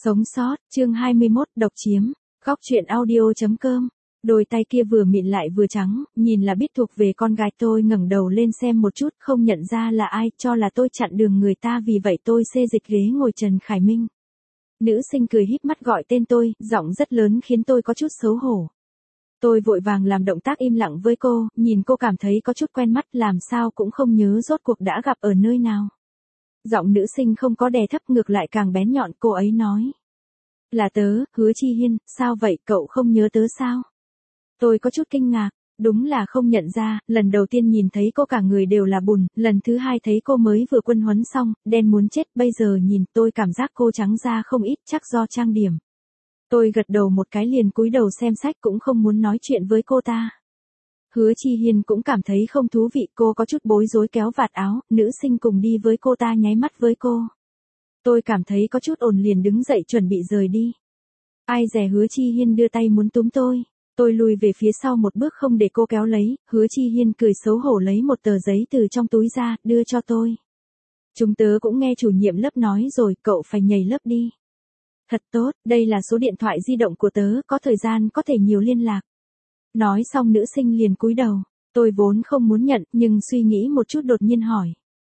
Sống sót, chương 21, độc chiếm, góc truyện audio.com. Đôi tay kia vừa mịn lại vừa trắng, nhìn là biết thuộc về con gái. Tôi ngẩng đầu lên xem một chút, không nhận ra là ai, cho là tôi chặn đường người ta, vì vậy tôi xê dịch ghế ngồi. Trần Khải Minh. Nữ sinh cười híp mắt gọi tên tôi, giọng rất lớn khiến tôi có chút xấu hổ. Tôi vội vàng làm động tác im lặng với cô, nhìn cô cảm thấy có chút quen mắt, làm sao cũng không nhớ rốt cuộc đã gặp ở nơi nào. Giọng nữ sinh không có đè thấp, ngược lại càng bén nhọn. Cô ấy nói: "Là tớ, Hứa Chi Hiên." "Sao vậy, cậu không nhớ tớ sao?" Tôi có chút kinh ngạc, đúng là không nhận ra. Lần đầu tiên nhìn thấy cô cả người đều là bùn, lần thứ hai thấy cô mới vừa quân huấn xong, đen muốn chết, bây giờ nhìn tôi cảm giác cô trắng da không ít, chắc do trang điểm. Tôi gật đầu một cái liền cúi đầu xem sách, cũng không muốn nói chuyện với cô ta. Hứa Chi Hiên cũng cảm thấy không thú vị, cô có chút bối rối kéo vạt áo, nữ sinh cùng đi với cô ta nháy mắt với cô. Tôi cảm thấy có chút ồn liền đứng dậy chuẩn bị rời đi. Ai dè Hứa Chi Hiên đưa tay muốn túm tôi. Tôi lùi về phía sau một bước không để cô kéo lấy. Hứa Chi Hiên cười xấu hổ lấy một tờ giấy từ trong túi ra, đưa cho tôi. "Chúng tớ cũng nghe chủ nhiệm lớp nói rồi, cậu phải nhảy lớp đi." "Thật tốt, đây là số điện thoại di động của tớ, có thời gian có thể nhiều liên lạc." Nói xong nữ sinh liền cúi đầu. Tôi vốn không muốn nhận, nhưng suy nghĩ một chút đột nhiên hỏi: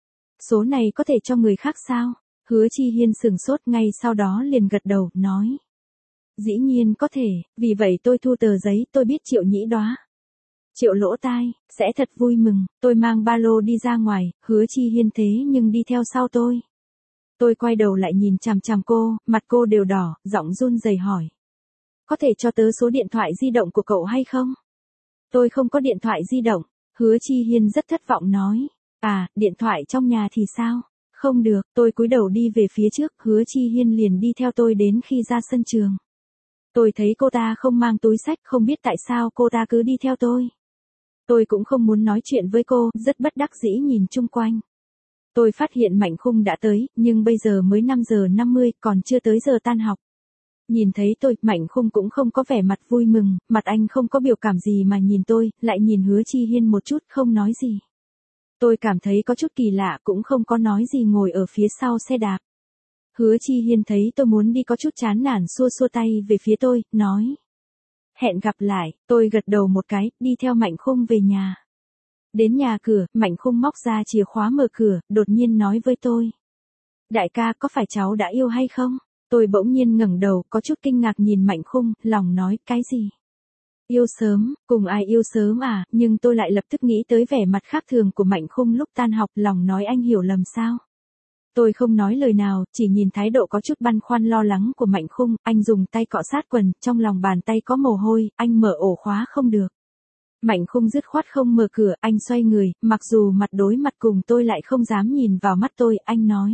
"Số này có thể cho người khác sao?" Hứa Chi Hiên sửng sốt, ngay sau đó liền gật đầu, nói: "Dĩ nhiên có thể." Vì vậy tôi thu tờ giấy. Tôi biết Triệu Nhĩ Đóa, Triệu Lỗ Tai sẽ thật vui mừng. Tôi mang ba lô đi ra ngoài, Hứa Chi Hiên thế nhưng đi theo sau tôi. Tôi quay đầu lại nhìn chằm chằm cô, mặt cô đều đỏ, giọng run rẩy hỏi: "Có thể cho tớ số điện thoại di động của cậu hay không?" "Tôi không có điện thoại di động." Hứa Chi Hiên rất thất vọng nói. "À, điện thoại trong nhà thì sao?" "Không được." Tôi cúi đầu đi về phía trước, Hứa Chi Hiên liền đi theo tôi đến khi ra sân trường. Tôi thấy cô ta không mang túi xách, không biết tại sao cô ta cứ đi theo tôi. Tôi cũng không muốn nói chuyện với cô, rất bất đắc dĩ nhìn chung quanh. Tôi phát hiện Mạnh Khung đã tới, nhưng bây giờ mới 5 giờ 50, còn chưa tới giờ tan học. Nhìn thấy tôi, Mạnh Khung cũng không có vẻ mặt vui mừng, mặt anh không có biểu cảm gì mà nhìn tôi, lại nhìn Hứa Chi Hiên một chút, không nói gì. Tôi cảm thấy có chút kỳ lạ, cũng không có nói gì, ngồi ở phía sau xe đạp. Hứa Chi Hiên thấy tôi muốn đi có chút chán nản, xua xua tay về phía tôi, nói: "Hẹn gặp lại." Tôi gật đầu một cái, đi theo Mạnh Khung về nhà. Đến nhà cửa, Mạnh Khung móc ra chìa khóa mở cửa, đột nhiên nói với tôi: "Đại ca, có phải cháu đã yêu hay không?" Tôi bỗng nhiên ngẩng đầu, có chút kinh ngạc nhìn Mạnh Khung, lòng nói: "Cái gì? Yêu sớm, cùng ai yêu sớm à?" Nhưng tôi lại lập tức nghĩ tới vẻ mặt khác thường của Mạnh Khung lúc tan học, lòng nói: "Anh hiểu lầm sao?" Tôi không nói lời nào, chỉ nhìn thái độ có chút băn khoăn lo lắng của Mạnh Khung. Anh dùng tay cọ sát quần, trong lòng bàn tay có mồ hôi, anh mở ổ khóa không được. Mạnh Khung dứt khoát không mở cửa, anh xoay người, mặc dù mặt đối mặt cùng tôi lại không dám nhìn vào mắt tôi, anh nói: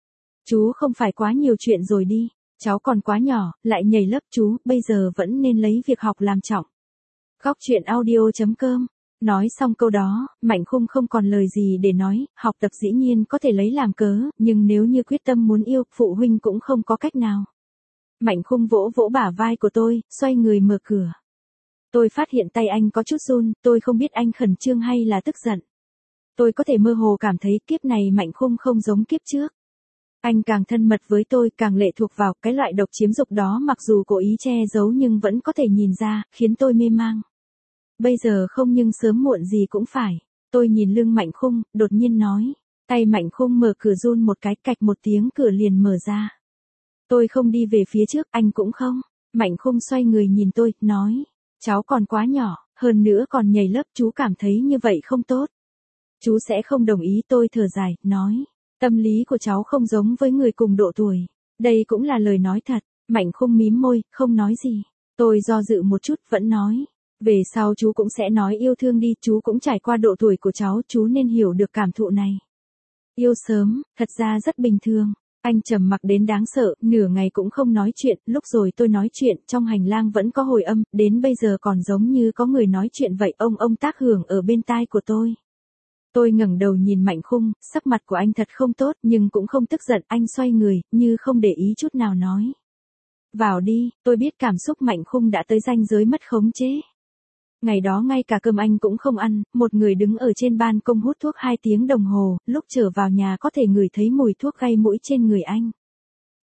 "Chú không phải quá nhiều chuyện rồi đi, cháu còn quá nhỏ, lại nhảy lớp chú, bây giờ vẫn nên lấy việc học làm trọng." Góc truyện audio.com. Nói xong câu đó, Mạnh Khung không còn lời gì để nói, học tập dĩ nhiên có thể lấy làm cớ, nhưng nếu như quyết tâm muốn yêu, phụ huynh cũng không có cách nào. Mạnh Khung vỗ vỗ bả vai của tôi, xoay người mở cửa. Tôi phát hiện tay anh có chút run, tôi không biết anh khẩn trương hay là tức giận. Tôi có thể mơ hồ cảm thấy kiếp này Mạnh Khung không giống kiếp trước. Anh càng thân mật với tôi, càng lệ thuộc vào, cái loại độc chiếm dục đó mặc dù cố ý che giấu nhưng vẫn có thể nhìn ra, khiến tôi mê mang. Bây giờ không nhưng sớm muộn gì cũng phải. Tôi nhìn lưng Mạnh Khung, đột nhiên nói. Tay Mạnh Khung mở cửa run một cái, cạch một tiếng cửa liền mở ra. Tôi không đi về phía trước, anh cũng không. Mạnh Khung xoay người nhìn tôi, nói: "Cháu còn quá nhỏ, hơn nữa còn nhảy lớp, chú cảm thấy như vậy không tốt. Chú sẽ không đồng ý." Tôi thở dài, nói: "Tâm lý của cháu không giống với người cùng độ tuổi." Đây cũng là lời nói thật. Mạnh Khung mím môi, không nói gì. Tôi do dự một chút, vẫn nói: "Về sau chú cũng sẽ nói yêu thương đi, chú cũng trải qua độ tuổi của cháu, chú nên hiểu được cảm thụ này. Yêu sớm, thật ra rất bình thường." Anh trầm mặc đến đáng sợ, nửa ngày cũng không nói chuyện, lúc rồi tôi nói chuyện, trong hành lang vẫn có hồi âm, đến bây giờ còn giống như có người nói chuyện vậy, ông tác hưởng ở bên tai của tôi. Tôi ngẩng đầu nhìn Mạnh Khung, sắc mặt của anh thật không tốt, nhưng cũng không tức giận, anh xoay người, như không để ý chút nào nói: "Vào đi." Tôi biết cảm xúc Mạnh Khung đã tới ranh giới mất khống chế. Ngày đó ngay cả cơm anh cũng không ăn, một người đứng ở trên ban công hút thuốc 2 tiếng đồng hồ, lúc trở vào nhà có thể ngửi thấy mùi thuốc gây mũi trên người anh.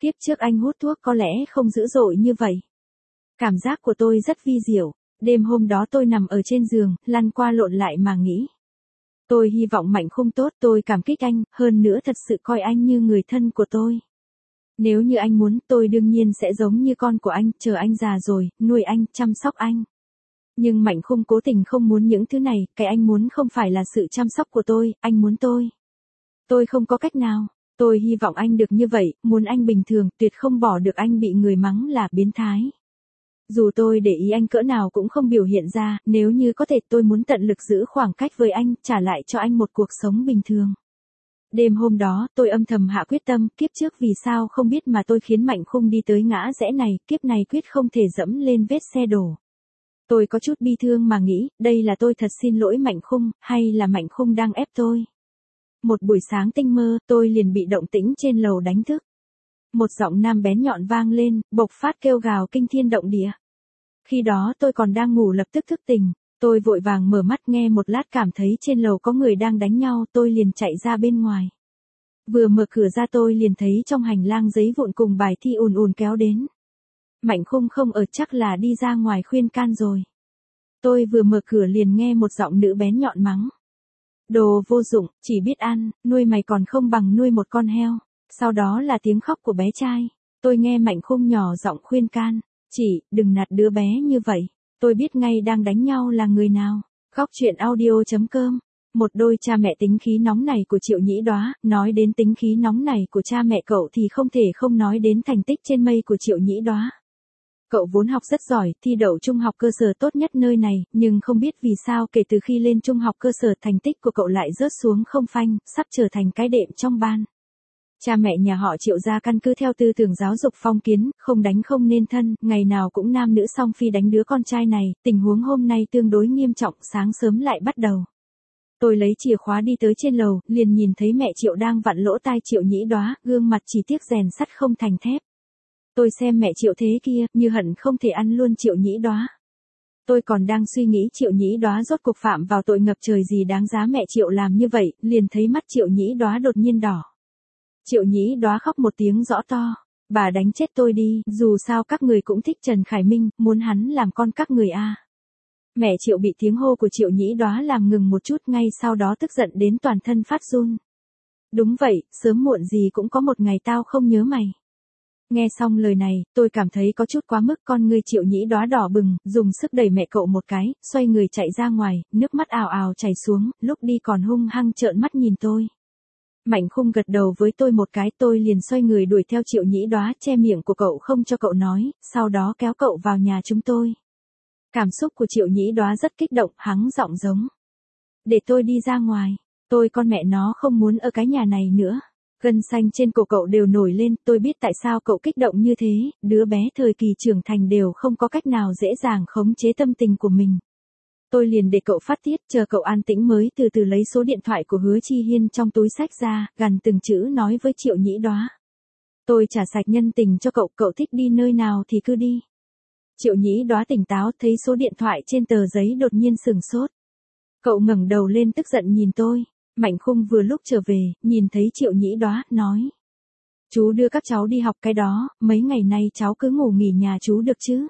Kiếp trước anh hút thuốc có lẽ không dữ dội như vậy. Cảm giác của tôi rất vi diệu. Đêm hôm đó tôi nằm ở trên giường, lăn qua lộn lại mà nghĩ. Tôi hy vọng Mạnh Khung tốt, tôi cảm kích anh, hơn nữa thật sự coi anh như người thân của tôi. Nếu như anh muốn, tôi đương nhiên sẽ giống như con của anh, chờ anh già rồi, nuôi anh, chăm sóc anh. Nhưng Mạnh Khung cố tình không muốn những thứ này, cái anh muốn không phải là sự chăm sóc của tôi, anh muốn tôi. Tôi không có cách nào. Tôi hy vọng anh được như vậy, muốn anh bình thường, tuyệt không bỏ được anh bị người mắng là biến thái. Dù tôi để ý anh cỡ nào cũng không biểu hiện ra, nếu như có thể tôi muốn tận lực giữ khoảng cách với anh, trả lại cho anh một cuộc sống bình thường. Đêm hôm đó, tôi âm thầm hạ quyết tâm, kiếp trước vì sao không biết mà tôi khiến Mạnh Khung đi tới ngã rẽ này, kiếp này quyết không thể dẫm lên vết xe đổ. Tôi có chút bi thương mà nghĩ, đây là tôi thật xin lỗi Mạnh Khung, hay là Mạnh Khung đang ép tôi. Một buổi sáng tinh mơ, tôi liền bị động tĩnh trên lầu đánh thức. Một giọng nam bén nhọn vang lên, bộc phát kêu gào kinh thiên động địa. Khi đó tôi còn đang ngủ lập tức thức tỉnh, tôi vội vàng mở mắt nghe một lát cảm thấy trên lầu có người đang đánh nhau, tôi liền chạy ra bên ngoài. Vừa mở cửa ra tôi liền thấy trong hành lang giấy vụn cùng bài thi ùn ùn kéo đến. Mạnh Khung không ở, chắc là đi ra ngoài khuyên can rồi. Tôi vừa mở cửa liền nghe một giọng nữ bén nhọn mắng. Đồ vô dụng, chỉ biết ăn, nuôi mày còn không bằng nuôi một con heo. Sau đó là tiếng khóc của bé trai. Tôi nghe Mạnh Khung nhỏ giọng khuyên can. Chị, đừng nạt đứa bé như vậy. Tôi biết ngay đang đánh nhau là người nào. Góc truyện audio.com. Một đôi cha mẹ tính khí nóng này của Triệu Nhĩ Đóa, nói đến tính khí nóng này của cha mẹ cậu thì không thể không nói đến thành tích trên mây của Triệu Nhĩ Đóa. Cậu vốn học rất giỏi, thi đậu trung học cơ sở tốt nhất nơi này, nhưng không biết vì sao kể từ khi lên trung học cơ sở thành tích của cậu lại rớt xuống không phanh, sắp trở thành cái đệm trong ban. Cha mẹ nhà họ Triệu gia căn cứ theo tư tưởng giáo dục phong kiến, không đánh không nên thân, ngày nào cũng nam nữ song phi đánh đứa con trai này, tình huống hôm nay tương đối nghiêm trọng, sáng sớm lại bắt đầu. Tôi lấy chìa khóa đi tới trên lầu, liền nhìn thấy mẹ Triệu đang vặn lỗ tai Triệu Nhĩ Đóa, gương mặt chỉ tiếc rèn sắt không thành thép. Tôi xem mẹ Triệu thế kia, như hận không thể ăn luôn Triệu Nhĩ Đóa. Tôi còn đang suy nghĩ Triệu Nhĩ Đóa rốt cuộc phạm vào tội ngập trời gì đáng giá mẹ Triệu làm như vậy, liền thấy mắt Triệu Nhĩ Đóa đột nhiên đỏ. Triệu Nhĩ Đóa khóc một tiếng rõ to. Bà đánh chết tôi đi, dù sao các người cũng thích Trần Khải Minh, muốn hắn làm con các người à. Mẹ Triệu bị tiếng hô của Triệu Nhĩ Đóa làm ngừng một chút, ngay sau đó tức giận đến toàn thân phát run. Đúng vậy, sớm muộn gì cũng có một ngày tao không nhớ mày. Nghe xong lời này, tôi cảm thấy có chút quá mức, con ngươi Triệu Nhĩ Đóa đỏ bừng, dùng sức đẩy mẹ cậu một cái, xoay người chạy ra ngoài, nước mắt ào ào chảy xuống, lúc đi còn hung hăng trợn mắt nhìn tôi. Mạnh Khung gật đầu với tôi một cái, tôi liền xoay người đuổi theo Triệu Nhĩ Đóa, che miệng của cậu không cho cậu nói, sau đó kéo cậu vào nhà chúng tôi. Cảm xúc của Triệu Nhĩ Đóa rất kích động, hắng giọng giống. Để tôi đi ra ngoài, tôi con mẹ nó không muốn ở cái nhà này nữa. Gân xanh trên cổ cậu đều nổi lên, tôi biết tại sao cậu kích động như thế, đứa bé thời kỳ trưởng thành đều không có cách nào dễ dàng khống chế tâm tình của mình. Tôi liền để cậu phát tiết, chờ cậu an tĩnh mới từ từ lấy số điện thoại của Hứa Chi Hiên trong túi xách ra, gằn từng chữ nói với Triệu Nhĩ Đóa. Tôi trả sạch nhân tình cho cậu, cậu thích đi nơi nào thì cứ đi. Triệu Nhĩ Đóa tỉnh táo, thấy số điện thoại trên tờ giấy đột nhiên sửng sốt. Cậu ngẩng đầu lên tức giận nhìn tôi. Mạnh Khung vừa lúc trở về, nhìn thấy Triệu Nhĩ Đóa, nói. Chú đưa các cháu đi học cái đó, mấy ngày nay cháu cứ ngủ nghỉ nhà chú được chứ.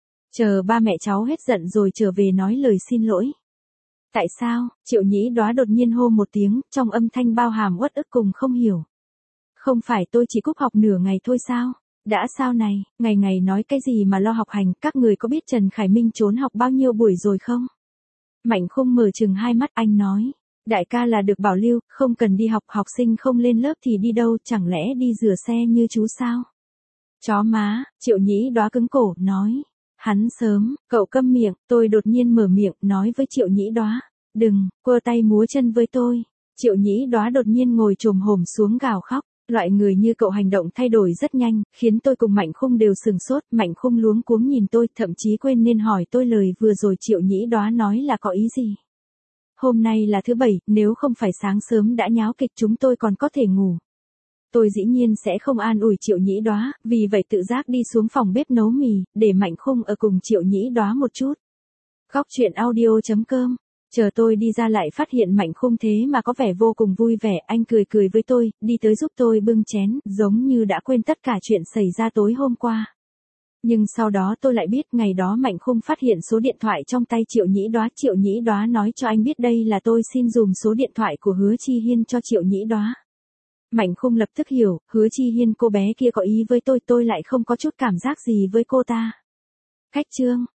Chờ ba mẹ cháu hết giận rồi trở về nói lời xin lỗi. Tại sao? Triệu Nhĩ Đóa đột nhiên hô một tiếng, trong âm thanh bao hàm uất ức cùng không hiểu. Không phải tôi chỉ cúp học nửa ngày thôi sao? Đã sao này, ngày ngày nói cái gì mà lo học hành, các người có biết Trần Khải Minh trốn học bao nhiêu buổi rồi không? Mạnh Khung mở trừng hai mắt, anh nói. Đại ca là được bảo lưu, không cần đi học, học sinh không lên lớp thì đi đâu, chẳng lẽ đi rửa xe như chú sao? Chó má, Triệu Nhĩ Đóa cứng cổ, nói. Hắn sớm, cậu câm miệng, tôi đột nhiên mở miệng, nói với Triệu Nhĩ Đóa. Đừng, quơ tay múa chân với tôi. Triệu Nhĩ Đóa đột nhiên ngồi chồm hổm xuống gào khóc. Loại người như cậu hành động thay đổi rất nhanh, khiến tôi cùng Mạnh Khung đều sừng sốt. Mạnh Khung luống cuống nhìn tôi, thậm chí quên nên hỏi tôi lời vừa rồi Triệu Nhĩ Đóa nói là có ý gì. Hôm nay là thứ Bảy, nếu không phải sáng sớm đã nháo kịch chúng tôi còn có thể ngủ. Tôi dĩ nhiên sẽ không an ủi Triệu Nhĩ Đóa, vì vậy tự giác đi xuống phòng bếp nấu mì, để Mạnh Khung ở cùng Triệu Nhĩ Đóa một chút. Góc truyện audio.com Chờ tôi đi ra lại phát hiện Mạnh Khung thế mà có vẻ vô cùng vui vẻ, anh cười cười với tôi, đi tới giúp tôi bưng chén, giống như đã quên tất cả chuyện xảy ra tối hôm qua. Nhưng sau đó tôi lại biết ngày đó Mạnh Khung phát hiện số điện thoại trong tay Triệu Nhĩ Đoá nói cho anh biết đây là tôi xin dùm số điện thoại của Hứa Chi Hiên cho Triệu Nhĩ Đoá. Mạnh Khung lập tức hiểu, Hứa Chi Hiên cô bé kia có ý với tôi lại không có chút cảm giác gì với cô ta. Cách chương